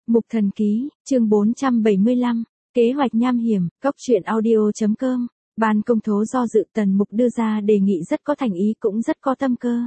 Mục Thần Ký, chương 475, kế hoạch nham hiểm, cốc truyện audio.com. Ban công tố do dự Tần Mục đưa ra đề nghị rất có thành ý cũng rất có tâm cơ.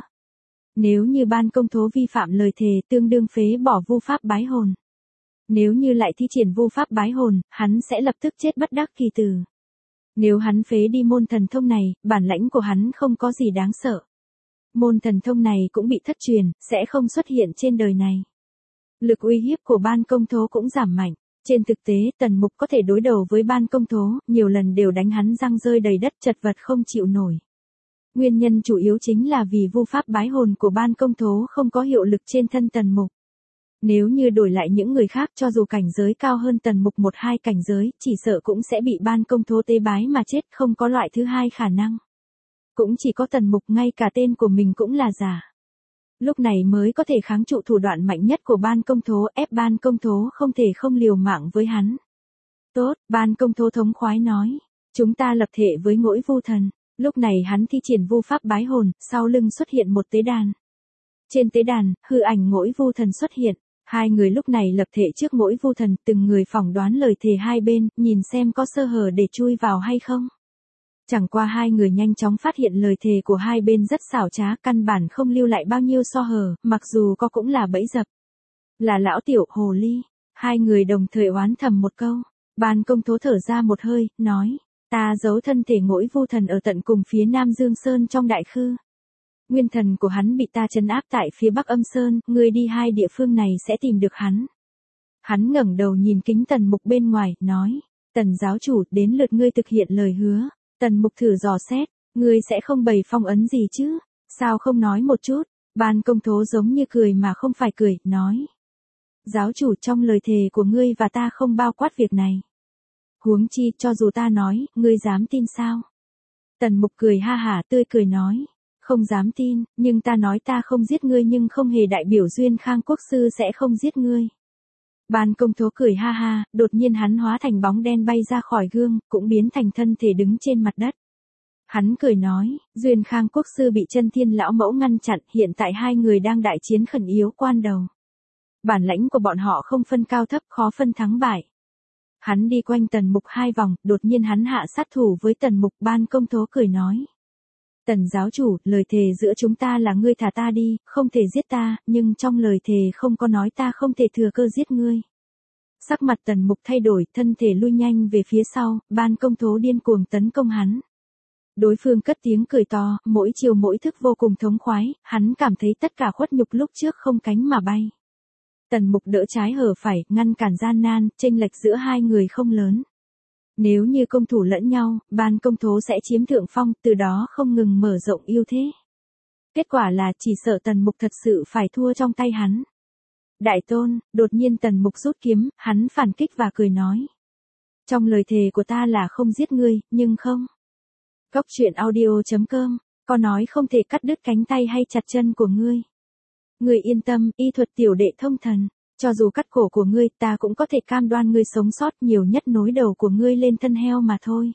Nếu như ban công tố vi phạm lời thề tương đương phế bỏ vu pháp bái hồn. Nếu như lại thi triển vu pháp bái hồn, hắn sẽ lập tức chết bất đắc kỳ tử. Nếu hắn phế đi môn thần thông này, bản lãnh của hắn không có gì đáng sợ. Môn thần thông này cũng bị thất truyền, sẽ không xuất hiện trên đời này. Lực uy hiếp của ban công tố cũng giảm mạnh. Trên thực tế Tần Mục có thể đối đầu với ban công tố, nhiều lần đều đánh hắn răng rơi đầy đất chật vật không chịu nổi. Nguyên nhân chủ yếu chính là vì vu pháp bái hồn của ban công tố không có hiệu lực trên thân Tần Mục. Nếu như đổi lại những người khác cho dù cảnh giới cao hơn Tần Mục 1-2 cảnh giới, chỉ sợ cũng sẽ bị ban công tố tế bái mà chết, không có loại thứ hai khả năng. Cũng chỉ có Tần Mục ngay cả tên của mình cũng là giả. Lúc này mới có thể kháng trụ thủ đoạn mạnh nhất của ban công tố, ép ban công tố không thể không liều mạng với hắn. Tốt, ban công tố thống khoái nói. Chúng ta lập thể với Ngỗi Vu Thần. Lúc này hắn thi triển vu pháp bái hồn, sau lưng xuất hiện một tế đàn. Trên tế đàn, hư ảnh Ngỗi Vu Thần xuất hiện. Hai người lúc này lập thể trước Ngỗi Vu Thần, từng người phỏng đoán lời thề hai bên, nhìn xem có sơ hở để chui vào hay không. Chẳng qua hai người nhanh chóng phát hiện lời thề của hai bên rất xảo trá, căn bản không lưu lại bao nhiêu sơ hở, mặc dù có cũng là bẫy dập. Là lão tiểu hồ ly. Hai người đồng thời oán thầm một câu. Ban công tố thở ra một hơi, nói, ta giấu thân thể Ngỗi Vu Thần ở tận cùng phía Nam Dương Sơn trong đại khư. Nguyên thần của hắn bị ta trấn áp tại phía Bắc Âm Sơn, ngươi đi hai địa phương này sẽ tìm được hắn. Hắn ngẩng đầu nhìn kính Tần Mục bên ngoài, nói, Tần giáo chủ, đến lượt ngươi thực hiện lời hứa. Tần Mục thử dò xét, ngươi sẽ không bày phong ấn gì chứ, sao không nói một chút. Ban công tố giống như cười mà không phải cười, nói, giáo chủ, trong lời thề của ngươi và ta không bao quát việc này. Huống chi, cho dù ta nói, ngươi dám tin sao? Tần Mục cười ha hả tươi cười nói, không dám tin, nhưng ta nói ta không giết ngươi nhưng không hề đại biểu Duyên Khang Quốc sư sẽ không giết ngươi. Ban công tố cười ha ha, đột nhiên hắn hóa thành bóng đen bay ra khỏi gương, cũng biến thành thân thể đứng trên mặt đất. Hắn cười nói, Duyên Khang Quốc sư bị Chân Thiên lão mẫu ngăn chặn, hiện tại hai người đang đại chiến khẩn yếu quan đầu. Bản lãnh của bọn họ không phân cao thấp, khó phân thắng bại. Hắn đi quanh Tần Mục hai vòng, đột nhiên hắn hạ sát thủ với Tần Mục. Ban công tố cười nói, Tần giáo chủ, lời thề giữa chúng ta là ngươi thả ta đi, không thể giết ta, nhưng trong lời thề không có nói ta không thể thừa cơ giết ngươi. Sắc mặt Tần Mục thay đổi, thân thể lui nhanh về phía sau, ban công tố điên cuồng tấn công hắn. Đối phương cất tiếng cười to, mỗi chiều mỗi thức vô cùng thống khoái, hắn cảm thấy tất cả khuất nhục lúc trước không cánh mà bay. Tần Mục đỡ trái hở phải, ngăn cản gian nan, chênh lệch giữa hai người không lớn. Nếu như công thủ lẫn nhau, ban công tố sẽ chiếm thượng phong, từ đó không ngừng mở rộng ưu thế. Kết quả là chỉ sợ Tần Mục thật sự phải thua trong tay hắn. Đại tôn, đột nhiên Tần Mục rút kiếm, hắn phản kích và cười nói. Trong lời thề của ta là không giết ngươi, nhưng không. cốc truyện audio.com, có nói không thể cắt đứt cánh tay hay chặt chân của ngươi. Ngươi yên tâm, y thuật tiểu đệ thông thần. Cho dù cắt cổ của ngươi, ta cũng có thể cam đoan ngươi sống sót, nhiều nhất nối đầu của ngươi lên thân heo mà thôi.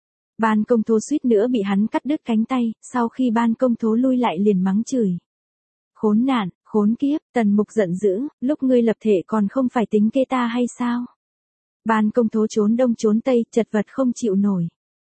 Ban công tố suýt nữa bị hắn cắt đứt cánh tay, sau khi ban công tố lui lại liền mắng chửi. Khốn nạn, khốn kiếp, Tần Mục giận dữ, lúc ngươi lập thể còn không phải tính kê ta hay sao? Ban công tố trốn đông trốn tây, chật vật không chịu nổi.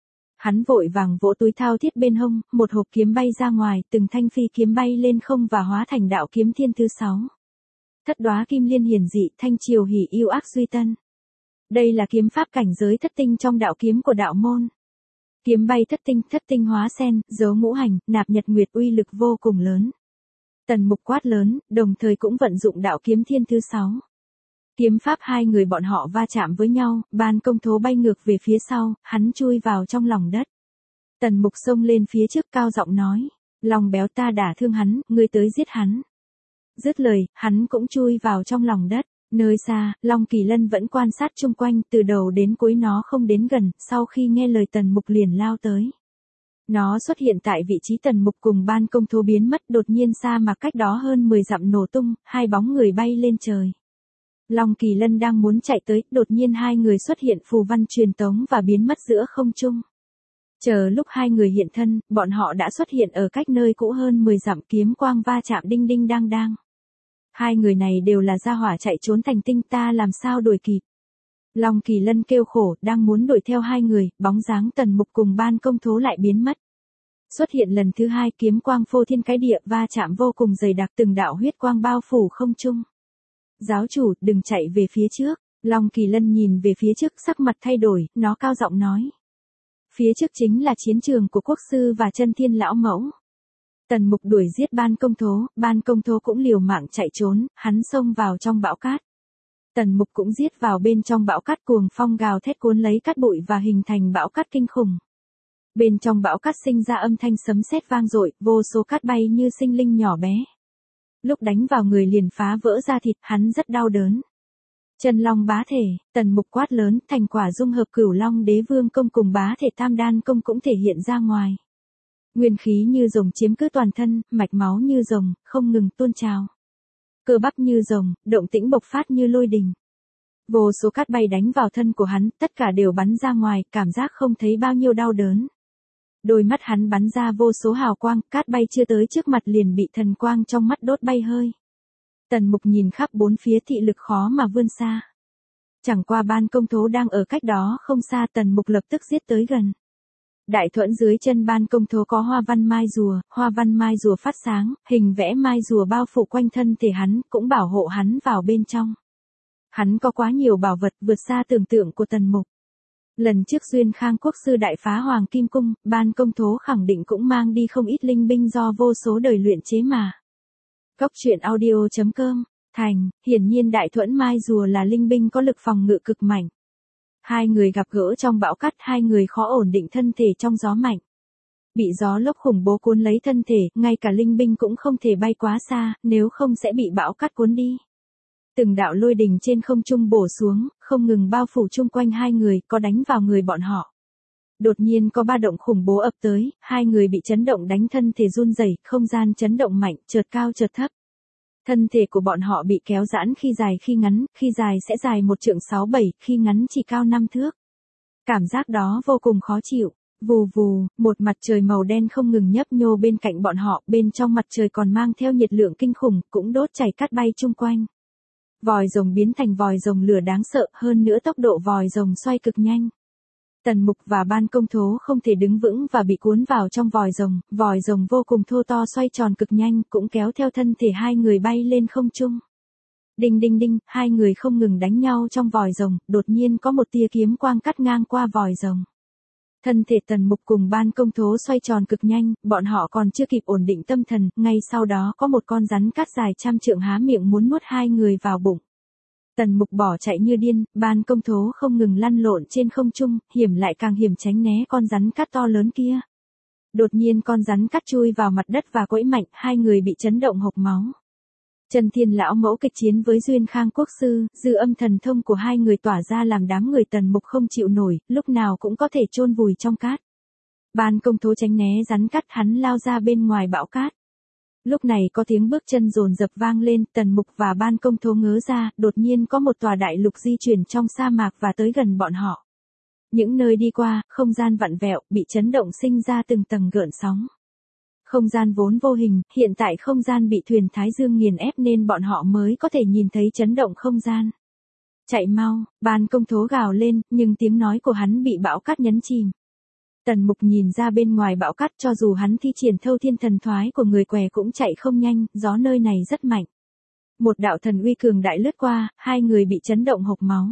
Hắn vội vàng vỗ túi thao thiết bên hông, một hộp kiếm bay ra ngoài, từng thanh phi kiếm bay lên không và hóa thành đạo kiếm thiên thứ 6. Thất đóa kim liên hiển dị, thanh triều hỉ yêu ác duy tân. Đây là kiếm pháp cảnh giới thất tinh trong đạo kiếm của đạo môn. Kiếm bay thất tinh hóa sen, dấu ngũ hành, nạp nhật nguyệt, uy lực vô cùng lớn. Tần Mục quát lớn, đồng thời cũng vận dụng đạo kiếm thiên thứ 6. Kiếm pháp hai người bọn họ va chạm với nhau, ban công tố bay ngược về phía sau, hắn chui vào trong lòng đất. Tần Mục xông lên phía trước cao giọng nói, lòng béo ta đả thương hắn, ngươi tới giết hắn. Dứt lời, hắn cũng chui vào trong lòng đất. Nơi xa, Long Kỳ Lân vẫn quan sát chung quanh, từ đầu đến cuối nó không đến gần, sau khi nghe lời Tần Mục liền lao tới. Nó xuất hiện tại vị trí Tần Mục cùng ban công tố biến mất, đột nhiên xa mà cách đó hơn 10 dặm nổ tung, hai bóng người bay lên trời. Long Kỳ Lân đang muốn chạy tới, đột nhiên hai người xuất hiện phù văn truyền tống và biến mất giữa không trung. Chờ lúc hai người hiện thân, bọn họ đã xuất hiện ở cách nơi cũ hơn 10 dặm, kiếm quang va chạm đinh đinh đang đang. Hai người này đều là gia hỏa chạy trốn thành tinh, ta làm sao đuổi kịp. Long Kỳ Lân kêu khổ, đang muốn đuổi theo hai người, bóng dáng Tần Mục cùng Ban Công Thố lại biến mất. Xuất hiện lần thứ hai, kiếm quang phô thiên cái địa, va chạm vô cùng dày đặc, từng đạo huyết quang bao phủ không trung. Giáo chủ, đừng chạy về phía trước. Long Kỳ Lân nhìn về phía trước, sắc mặt thay đổi, nó cao giọng nói. Phía trước chính là chiến trường của quốc sư và chân thiên lão mẫu. Tần Mục đuổi giết Ban Công Thố cũng liều mạng chạy trốn, hắn xông vào trong bão cát. Tần Mục cũng giết vào bên trong bão cát, cuồng phong gào thét cuốn lấy cát bụi và hình thành bão cát kinh khủng. Bên trong bão cát sinh ra âm thanh sấm sét vang dội, vô số cát bay như sinh linh nhỏ bé. Lúc đánh vào người liền phá vỡ da thịt, hắn rất đau đớn. Chân long bá thể, Tần Mục quát lớn, thành quả dung hợp Cửu Long Đế Vương công cùng bá thể Tam Đan công cũng thể hiện ra ngoài. Nguyên khí như rồng chiếm cứ toàn thân, mạch máu như rồng, không ngừng tuôn trào. Cơ bắp như rồng, động tĩnh bộc phát như lôi đình. Vô số cát bay đánh vào thân của hắn, tất cả đều bắn ra ngoài, cảm giác không thấy bao nhiêu đau đớn. Đôi mắt hắn bắn ra vô số hào quang, cát bay chưa tới trước mặt liền bị thần quang trong mắt đốt bay hơi. Tần Mục nhìn khắp bốn phía, thị lực khó mà vươn xa. Chẳng qua Ban Công Thố đang ở cách đó không xa, Tần Mục lập tức giết tới gần. Đại thuẫn dưới chân Ban Công Thố có hoa văn mai rùa phát sáng, hình vẽ mai rùa bao phủ quanh thân thể hắn, cũng bảo hộ hắn vào bên trong. Hắn có quá nhiều bảo vật vượt xa tưởng tượng của Tần Mục. Lần trước Duyên Khang quốc sư đại phá Hoàng Kim Cung, Ban Công Thố khẳng định cũng mang đi không ít linh binh do vô số đời luyện chế mà. Cốc truyện audio.com, thành, hiển nhiên đại thuẫn mai rùa là linh binh có lực phòng ngự cực mạnh. Hai người gặp gỡ trong bão cát, hai người khó ổn định thân thể trong gió mạnh. Bị gió lốc khủng bố cuốn lấy thân thể, ngay cả linh binh cũng không thể bay quá xa, nếu không sẽ bị bão cát cuốn đi. Từng đạo lôi đình trên không trung bổ xuống, không ngừng bao phủ chung quanh hai người, có đánh vào người bọn họ. Đột nhiên có ba động khủng bố ập tới, hai người bị chấn động đánh thân thể run rẩy, không gian chấn động mạnh, chợt cao chợt thấp. Thân thể của bọn họ bị kéo giãn, khi dài sẽ dài 1 trượng 6-7, khi ngắn chỉ cao 5 thước. Cảm giác đó vô cùng khó chịu. Vù vù, một mặt trời màu đen không ngừng nhấp nhô bên cạnh bọn họ, bên trong mặt trời còn mang theo nhiệt lượng kinh khủng, cũng đốt chảy cát bay chung quanh. Vòi rồng biến thành vòi rồng lửa đáng sợ, hơn nữa tốc độ vòi rồng xoay cực nhanh. Tần Mục và Ban Công Thố không thể đứng vững và bị cuốn vào trong vòi rồng vô cùng thô to xoay tròn cực nhanh, cũng kéo theo thân thể hai người bay lên không trung. Đinh đinh đinh, hai người không ngừng đánh nhau trong vòi rồng, đột nhiên có một tia kiếm quang cắt ngang qua vòi rồng. Thân thể Tần Mục cùng Ban Công Thố xoay tròn cực nhanh, bọn họ còn chưa kịp ổn định tâm thần, ngay sau đó có một con rắn cát dài 100 trượng há miệng muốn nuốt hai người vào bụng. Tần Mục bỏ chạy như điên, Ban Công Thố không ngừng lăn lộn trên không trung, hiểm lại càng hiểm tránh né con rắn cát to lớn kia. Đột nhiên con rắn cát chui vào mặt đất và quẫy mạnh, hai người bị chấn động hộc máu. Chân Thiên lão mẫu kịch chiến với Duyên Khang quốc sư, dư âm thần thông của hai người tỏa ra làm đám người Tần Mục không chịu nổi, lúc nào cũng có thể chôn vùi trong cát. Ban Công Thố tránh né rắn cát, hắn lao ra bên ngoài bão cát. Lúc này có tiếng bước chân dồn dập vang lên, Tần Mục và Ban Công Thố ngớ ra, đột nhiên có một tòa đại lục di chuyển trong sa mạc và tới gần bọn họ. Những nơi đi qua, không gian vặn vẹo, bị chấn động sinh ra từng tầng gợn sóng. Không gian vốn vô hình, hiện tại không gian bị thuyền Thái Dương nghiền ép nên bọn họ mới có thể nhìn thấy chấn động không gian. Chạy mau, Ban Công Thố gào lên, nhưng tiếng nói của hắn bị bão cát nhấn chìm. Tần Mục nhìn ra bên ngoài bão cát, cho dù hắn thi triển thâu thiên thần thoái của người què cũng chạy không nhanh, gió nơi này rất mạnh. Một đạo thần uy cường đại lướt qua, hai người bị chấn động hộc máu.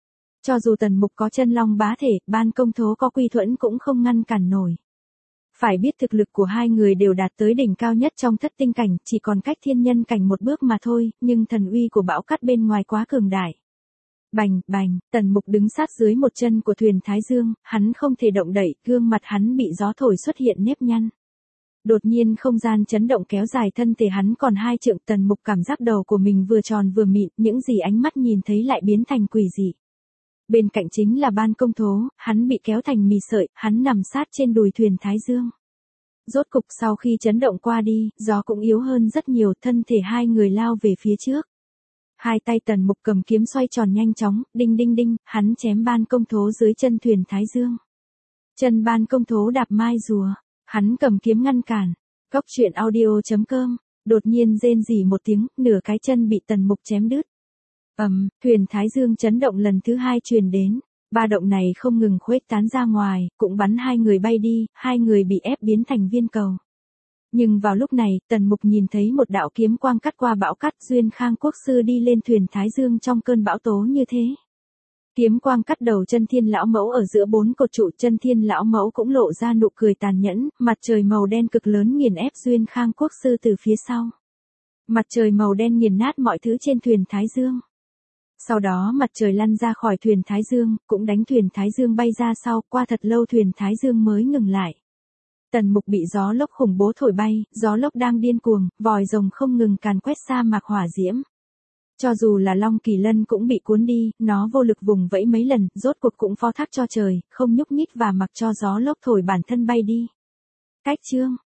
Cho dù Tần Mục có chân long bá thể, Ban Công Thố có quy thuẫn cũng không ngăn cản nổi. Phải biết thực lực của hai người đều đạt tới đỉnh cao nhất trong thất tinh cảnh, chỉ còn cách thiên nhân cảnh một bước mà thôi, nhưng thần uy của bão cát bên ngoài quá cường đại. Bành, bành, Tần Mục đứng sát dưới một chân của thuyền Thái Dương, hắn không thể động đậy, gương mặt hắn bị gió thổi xuất hiện nếp nhăn. Đột nhiên không gian chấn động kéo dài thân thể hắn còn 2 trượng, Tần Mục cảm giác đầu của mình vừa tròn vừa mịn, những gì ánh mắt nhìn thấy lại biến thành quỷ dị. Bên cạnh chính là Ban Công Thố, hắn bị kéo thành mì sợi, hắn nằm sát trên đùi thuyền Thái Dương. Rốt cục sau khi chấn động qua đi, gió cũng yếu hơn rất nhiều, thân thể hai người lao về phía trước. Hai tay Tần Mục cầm kiếm xoay tròn nhanh chóng, đinh đinh đinh, hắn chém Ban Công Thố dưới chân thuyền Thái Dương. Chân Ban Công Thố đạp mai rùa, hắn cầm kiếm ngăn cản. Cốc truyện audio.com Đột nhiên rên rỉ một tiếng, nửa cái chân bị Tần Mục chém đứt. Thuyền Thái Dương chấn động lần thứ 2 truyền đến. Ba động này không ngừng khuếch tán ra ngoài, cũng bắn hai người bay đi, hai người bị ép biến thành viên cầu. Nhưng vào lúc này, Tần Mục nhìn thấy một đạo kiếm quang cắt qua bão cát, Duyên Khang Quốc sư đi lên thuyền Thái Dương trong cơn bão tố như thế. Kiếm quang cắt đầu Chân Thiên lão mẫu ở giữa 4 cột trụ, Chân Thiên lão mẫu cũng lộ ra nụ cười tàn nhẫn, mặt trời màu đen cực lớn nghiền ép Duyên Khang Quốc sư từ phía sau. Mặt trời màu đen nghiền nát mọi thứ trên thuyền Thái Dương. Sau đó mặt trời lăn ra khỏi thuyền Thái Dương, cũng đánh thuyền Thái Dương bay ra sau, qua thật lâu thuyền Thái Dương mới ngừng lại. Tần Mục bị gió lốc khủng bố thổi bay, gió lốc đang điên cuồng, vòi rồng không ngừng càn quét sa mạc hỏa diễm. Cho dù là Long Kỳ Lân cũng bị cuốn đi, nó vô lực vùng vẫy mấy lần, rốt cuộc cũng phó thác cho trời, không nhúc nhích và mặc cho gió lốc thổi bản thân bay đi. Cách chương